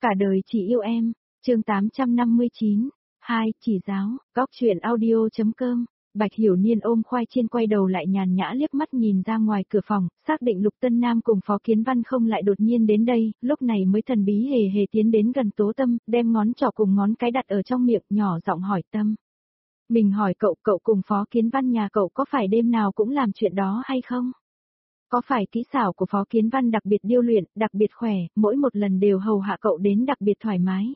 Cả đời chỉ yêu em, chương 859, 2, chỉ giáo, góc truyện audio.com. Bạch Hiểu Niên ôm khoai chiên quay đầu lại nhàn nhã liếc mắt nhìn ra ngoài cửa phòng, xác định Lục Tân Nam cùng Phó Kiến Văn không lại đột nhiên đến đây, lúc này mới thần bí hề hề tiến đến gần Tố Tâm, đem ngón trỏ cùng ngón cái đặt ở trong miệng, nhỏ giọng hỏi Tâm. Mình hỏi cậu, cậu cùng Phó Kiến Văn nhà cậu có phải đêm nào cũng làm chuyện đó hay không? Có phải kỹ xảo của Phó Kiến Văn đặc biệt điêu luyện, đặc biệt khỏe, mỗi một lần đều hầu hạ cậu đến đặc biệt thoải mái?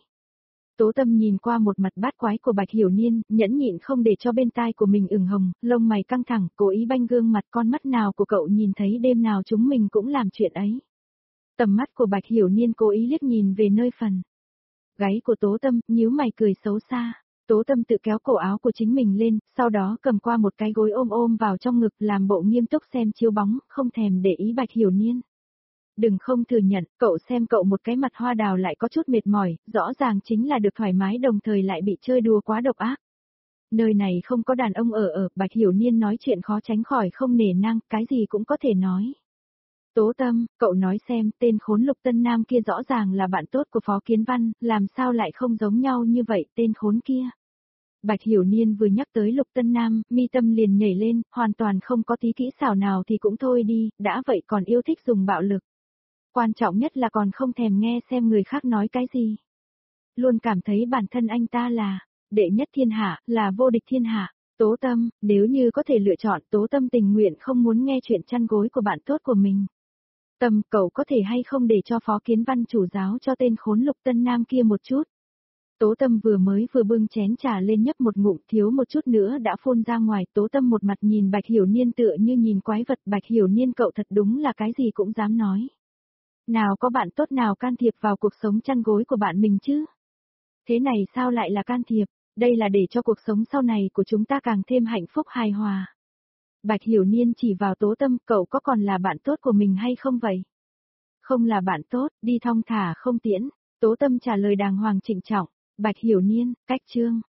Tố Tâm nhìn qua một mặt bát quái của Bạch Hiểu Niên, nhẫn nhịn không để cho bên tai của mình ửng hồng, lông mày căng thẳng, cố ý banh gương mặt, con mắt nào của cậu nhìn thấy đêm nào chúng mình cũng làm chuyện ấy. Tầm mắt của Bạch Hiểu Niên cố ý liếc nhìn về nơi phần gáy của Tố Tâm, nhíu mày cười xấu xa. Tố Tâm tự kéo cổ áo của chính mình lên, sau đó cầm qua một cái gối ôm ôm vào trong ngực, làm bộ nghiêm túc xem chiếu bóng, không thèm để ý Bạch Hiểu Niên. Đừng không thừa nhận, cậu xem cậu một cái mặt hoa đào lại có chút mệt mỏi, rõ ràng chính là được thoải mái đồng thời lại bị chơi đùa quá độc ác. Nơi này không có đàn ông ở, Bạch Hiểu Niên nói chuyện khó tránh khỏi không nể nang, cái gì cũng có thể nói. Tố Tâm, cậu nói xem, tên khốn Lục Tân Nam kia rõ ràng là bạn tốt của Phó Kiến Văn, làm sao lại không giống nhau như vậy, tên khốn kia. Bạch Hiểu Niên vừa nhắc tới Lục Tân Nam, mi tâm liền nhảy lên, hoàn toàn không có tí kỹ xảo nào thì cũng thôi đi, đã vậy còn yêu thích dùng bạo lực. Quan trọng nhất là còn không thèm nghe xem người khác nói cái gì. Luôn cảm thấy bản thân anh ta là đệ nhất thiên hạ, là vô địch thiên hạ. Tố Tâm, nếu như có thể lựa chọn, Tố Tâm tình nguyện không muốn nghe chuyện chăn gối của bạn tốt của mình. Tâm, cậu có thể hay không để cho Phó Kiến Văn chủ giáo cho tên khốn Lục Tân Nam kia một chút. Tố Tâm vừa bưng chén trà lên nhấp một ngụm, thiếu một chút nữa đã phun ra ngoài. Tố Tâm một mặt nhìn Bạch Hiểu Niên tựa như nhìn quái vật. Bạch Hiểu Niên cậu thật đúng là cái gì cũng dám nói. Nào có bạn tốt nào can thiệp vào cuộc sống chăn gối của bạn mình chứ? Thế này sao lại là can thiệp? Đây là để cho cuộc sống sau này của chúng ta càng thêm hạnh phúc hài hòa. Bạch Hiểu Niên chỉ vào Tố Tâm, cậu có còn là bạn tốt của mình hay không vậy? Không là bạn tốt, đi thong thả không tiễn. Tố Tâm trả lời đàng hoàng trịnh trọng. Bạch Hiểu Niên, cách chương.